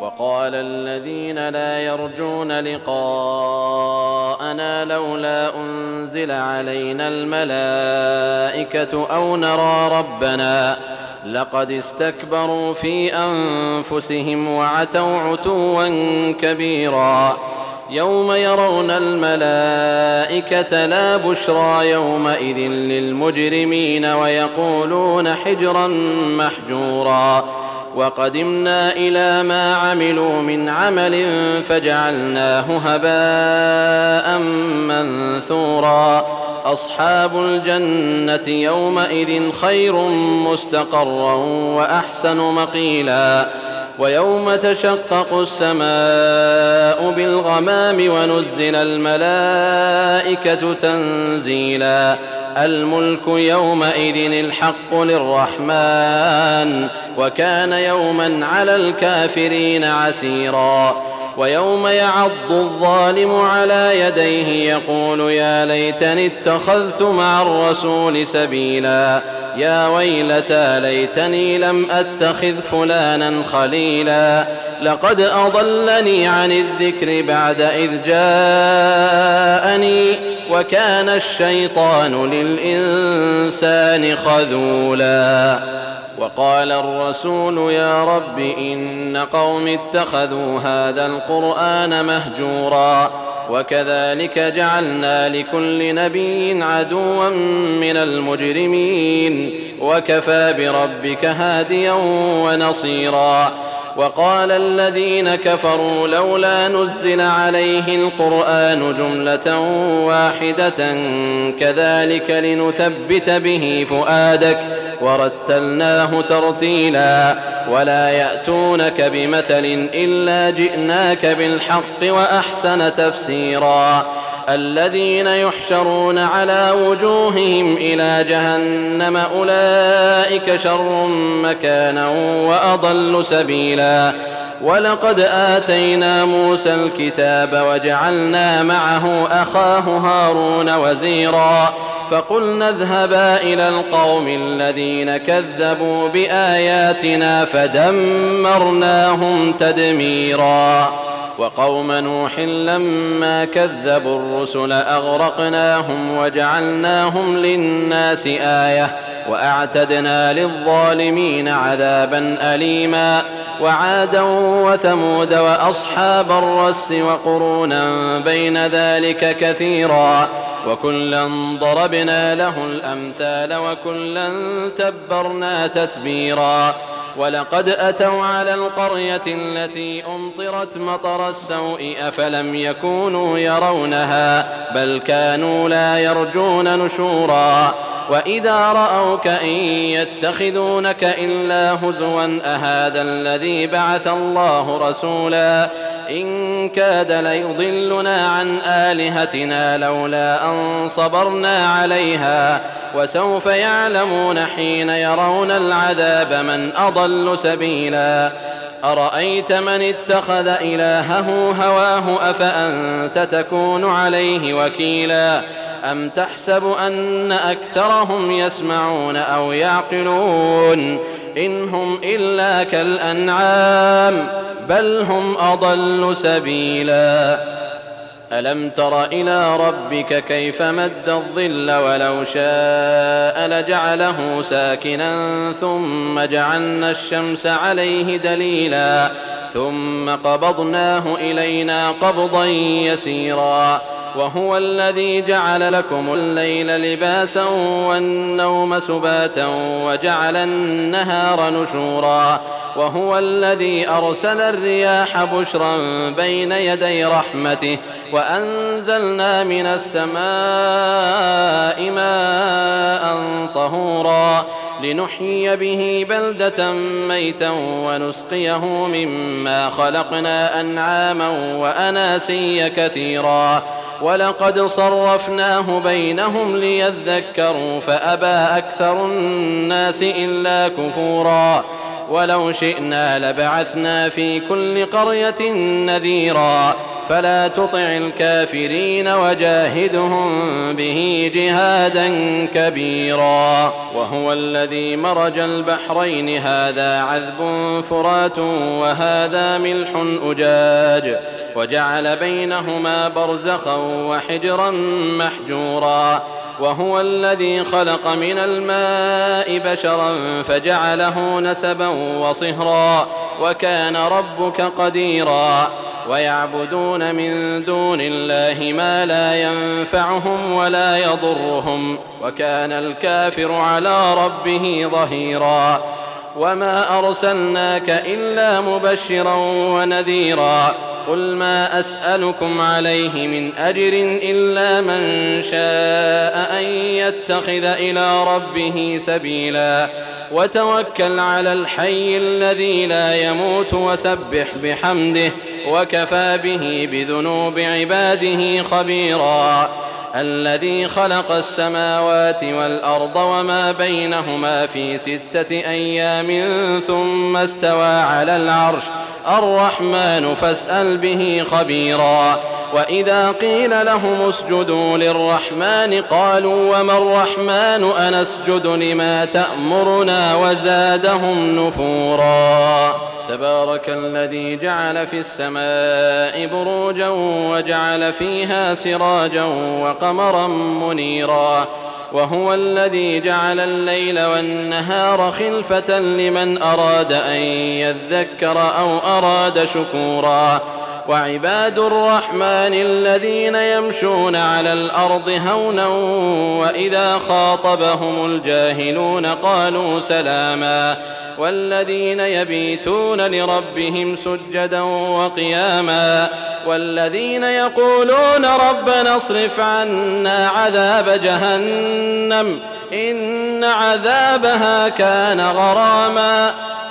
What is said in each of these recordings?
وقال الذين لا يرجون لقاءنا لولا أنزل علينا الملائكة أو نرى ربنا لقد استكبروا في أنفسهم وعتوا عتوا كبيرا يوم يرون الملائكة لا بشرى يومئذ للمجرمين ويقولون حجرا محجورا وقدمنا إلى ما عملوا من عمل فجعلناه هباء منثورا أصحاب الجنة يومئذ خير مستقرا وأحسن مقيلا ويوم تشقق السماء بالغمام ونزل الملائكة تنزيلا الملك يومئذ الحق للرحمن وكان يوما على الكافرين عسيرا ويوم يعض الظالم على يديه يقول يا ليتني اتخذت مع الرسول سبيلا يا ويلتى ليتني لم أتخذ فلانا خليلا لقد أضلني عن الذكر بعد إذ جاءني وكان الشيطان للإنسان خذولا وقال الرسول يا رب إن قوم اتخذوا هذا القرآن مهجورا وكذلك جعلنا لكل نبي عدوا من المجرمين وكفى بربك هاديا ونصيرا وقال الذين كفروا لولا نزل عليه القرآن جملة واحدة كذلك لنثبت به فؤادك ورتلناه ترتيلا ولا يأتونك بمثل إلا جئناك بالحق وأحسن تفسيرا الذين يحشرون على وجوههم إلى جهنم أولئك شر مكانا وأضل سبيلا ولقد آتينا موسى الكتاب وجعلنا معه أخاه هارون وزيرا فقلنا اذهبا إلى القوم الذين كذبوا بآياتنا فدمرناهم تدميرا وقوم نوح لما كذبوا الرسل أغرقناهم وجعلناهم للناس آية وأعتدنا للظالمين عذابا أليما وعادا وثمود وأصحاب الرس وقرونا بين ذلك كثيرا وكلا ضربنا له الأمثال وكلا تبرنا تتبيرا ولقد أتوا على القرية التي أمطرت مطر السوء أفلم يكونوا يرونها بل كانوا لا يرجون نشورا وإذا رأوك إن يتخذونك إلا هزوا أهذا الذي بعث الله رسولا إن كاد ليضلنا عن آلهتنا لولا أن صبرنا عليها وسوف يعلمون حين يرون العذاب من أضل سبيلا أرأيت من اتخذ إلهه هواه أفأنت تكون عليه وكيلا أم تحسب أن أكثرهم يسمعون أو يعقلون إن هم إلا كالأنعام بل هم أضل سبيلا ألم تر إلى ربك كيف مد الظل ولو شاء لجعله ساكنا ثم جعلنا الشمس عليه دليلا ثم قبضناه إلينا قبضا يسيرا وهو الذي جعل لكم الليل لباسا والنوم سباتا وجعل النهار نشورا وهو الذي أرسل الرياح بشرا بين يدي رحمته وأنزلنا من السماء ماء طهورا لنحيي به بلدة ميتا ونسقيه مما خلقنا أنعاما وأناسيا كثيرا ولقد صرفناه بينهم ليذكروا فأبى أكثر الناس إلا كفورا ولو شئنا لبعثنا في كل قرية نذيرا فلا تطع الكافرين وجاهدهم به جهادا كبيرا. وهو الذي مرج البحرين هذا عذب فرات وهذا ملح أجاج وجعل بينهما برزخا وحجرا محجورا. وهو الذي خلق من الماء بشرا فجعله نسبا وصهرا وكان ربك قديرا. ويعبدون من دون الله ما لا ينفعهم ولا يضرهم وكان الكافر على ربه ظهيرا. وما أرسلناك إلا مبشرا ونذيرا. قل ما أسألكم عليه من أجر إلا من شاء أن يتخذ إلى ربه سبيلا. وتوكل على الحي الذي لا يموت وسبح بحمده وكفى به بذنوب عباده خبيرا. الذي خلق السماوات والأرض وما بينهما في 6 أيام ثم استوى على العرش الرحمن فاسأل به خبيرا. وإذا قيل لهم اسجدوا للرحمن قالوا وما الرحمن أنسجد لما تأمرنا وزادهم نفورا. تبارك الذي جعل في السماء بروجا وجعل فيها سراجا وقمرا منيرا. وهو الذي جعل الليل والنهار خلفة لمن أراد أن يذكر أو أراد شكورا. وعباد الرحمن الذين يمشون على الأرض هونا وإذا خاطبهم الجاهلون قالوا سلاما. والذين يبيتون لربهم سجدا وقياما. والذين يقولون ربنا اصرف عنا عذاب جهنم إن عذابها كان غراما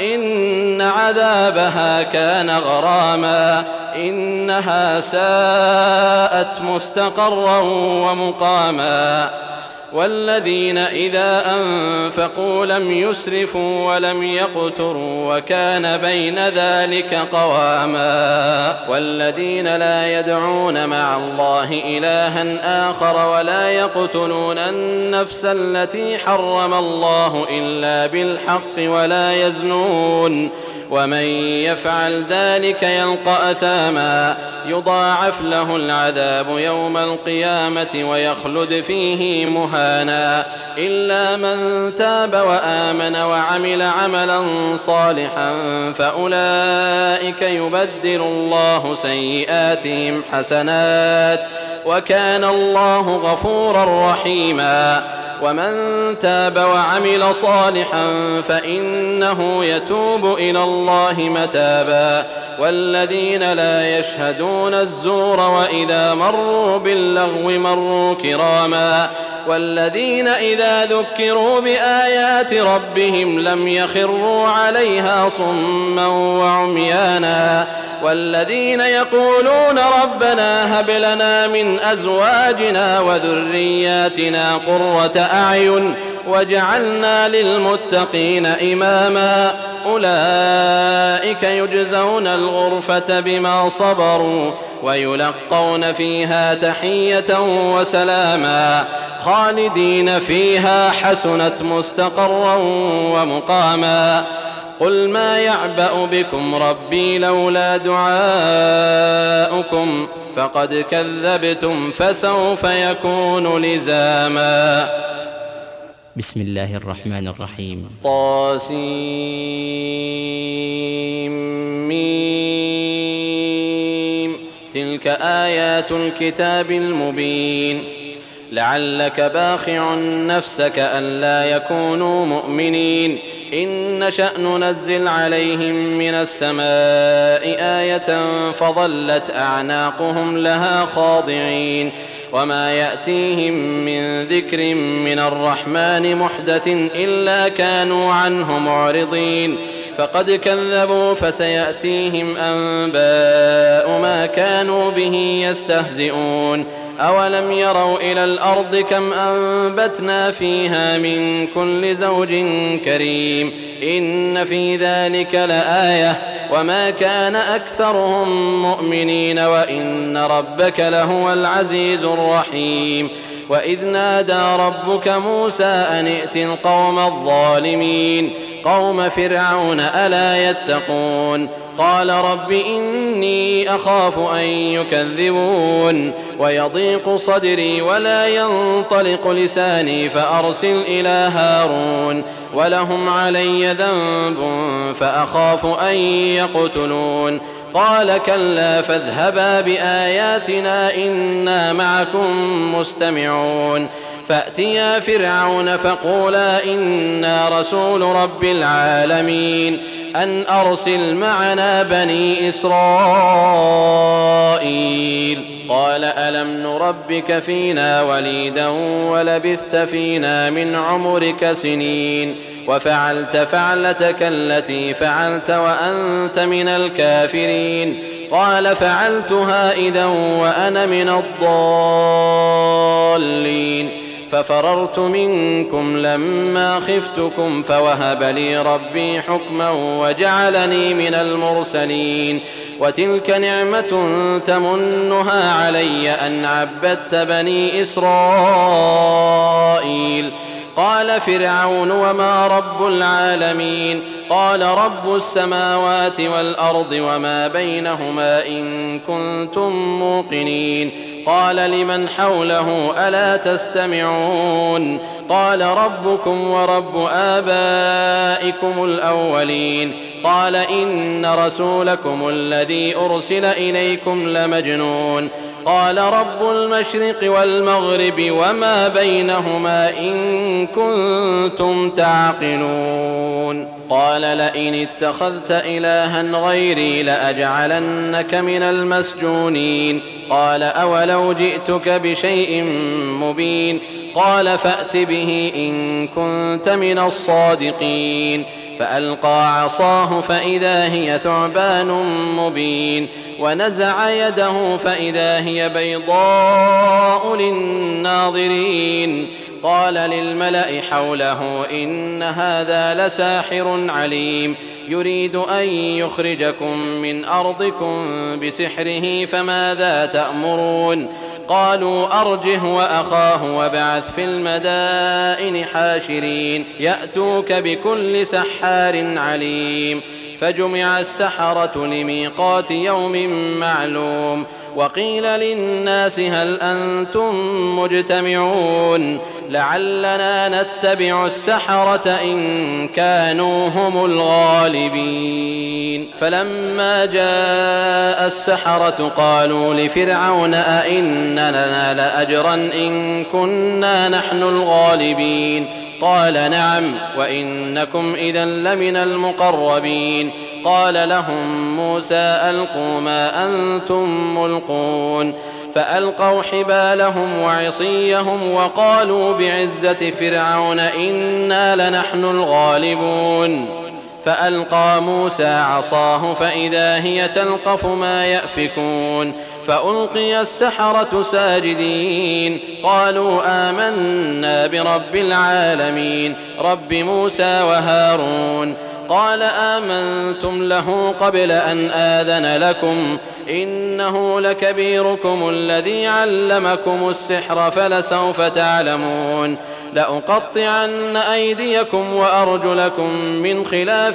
إنها ساءت مستقرا ومقاما. والذين إذا أنفقوا لم يسرفوا ولم يقتروا وكان بين ذلك قواما. والذين لا يدعون مع الله إلها آخر ولا يقتلون النفس التي حرم الله إلا بالحق ولا يزنون ومن يفعل ذلك يلقى أثاما يضاعف له العذاب يوم القيامة ويخلد فيه مهانا إلا من تاب وآمن وعمل عملا صالحا فأولئك يبدل الله سيئاتهم حسنات وكان الله غفورا رحيما. ومن تاب وعمل صالحا فإنه يتوب إلى الله متابا. والذين لا يشهدون الزور وإذا مروا باللغو مروا كراما. والذين إذا ذكروا بآيات ربهم لم يخروا عليها صما وعميانا. والذين يقولون ربنا هب لنا من أزواجنا وذرياتنا قرة أعين وجعلنا للمتقين إماما. أولئك يجزون الغرفة بما صبروا ويلقون فيها تحية وسلاما خالدين فيها حسنت مستقرا ومقاما. قل ما يعبأ بكم ربي لولا دعاؤكم فقد كذبتم فسوف يكون لزاما. بسم الله الرحمن الرحيم. طاسيم تلك آيات الكتاب المبين. لعلك باخع نفسك ألا يكونوا مؤمنين إن نشأ ننزل عليهم من السماء آية فظلت أعناقهم لها خاضعين. وما يأتيهم من ذكر من الرحمن محدث إلا كانوا عنه معرضين. فقد كذبوا فسيأتيهم أنباء ما كانوا به يستهزئون. أولم يروا إلى الأرض كم أنبتنا فيها من كل زوج كريم إن في ذلك لآية وما كان أكثرهم مؤمنين وإن ربك لهو العزيز الرحيم وإذ نادى ربك موسى أن ائت القوم الظالمين قوم فرعون ألا يتقون قال رب إني أخاف أن يكذبون ويضيق صدري ولا ينطلق لساني فأرسل إلى هارون ولهم علي ذنب فأخاف أن يقتلون قال كلا فاذهبا بآياتنا إنا معكم مستمعون فأتيا فرعون فقولا إنا رسول رب العالمين أن أرسل معنا بني إسرائيل قال ألم نربك فينا وليدا ولبثت فينا من عمرك سنين وفعلت فعلتك التي فعلت وأنت من الكافرين قال فعلتها إذا وأنا من الضالين ففررت منكم لما خفتكم فوهب لي ربي حكما وجعلني من المرسلين وتلك نعمة تمنها علي أن عبدت بني إسرائيل قال فرعون وما رب العالمين قال رب السماوات والأرض وما بينهما إن كنتم موقنين قال لمن حوله ألا تستمعون قال ربكم ورب آبائكم الأولين قال إن رسولكم الذي أرسل إليكم لمجنون قال رب المشرق والمغرب وما بينهما إن كنتم تعقلون قال لئن اتخذت إلها غيري لأجعلنك من المسجونين قال أولو جئتك بشيء مبين قال فأت به إن كنت من الصادقين فألقى عصاه فإذا هي ثعبان مبين ونزع يده فإذا هي بيضاء للناظرين قال للملأ حوله إن هذا لساحر عليم يريد أن يخرجكم من أرضكم بسحره فماذا تأمرون قالوا أرجه وأخاه وابعث في المدائن حاشرين يأتوك بكل سحار عليم فجمع السحرة لميقات يوم معلوم وقيل للناس هل أنتم مجتمعون لعلنا نتبع السحرة إن كانوا هم الغالبين فلما جاء السحرة قالوا لفرعون أئن لنا لأجرا إن كنا نحن الغالبين قال نعم وإنكم إذا لمن المقربين قال لهم موسى ألقوا ما أنتم ملقون فألقوا حبالهم وعصيهم وقالوا بعزة فرعون إنا لنحن الغالبون فألقى موسى عصاه فإذا هي تلقف ما يأفكون فألقي السحرة ساجدين قالوا آمنا برب العالمين رب موسى وهارون قال آمنتم له قبل أن آذن لكم إنه لكبيركم الذي علمكم السحر فلسوف تعلمون لأقطعن أيديكم وأرجلكم من خلاف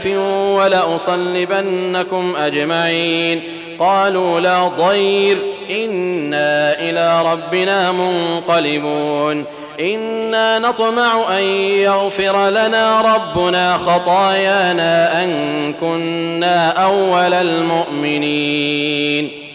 ولأصلبنكم أجمعين قالوا لا ضير إنا إلى ربنا منقلبون إنا نطمع أن يغفر لنا ربنا خطايانا أن كنا أول المؤمنين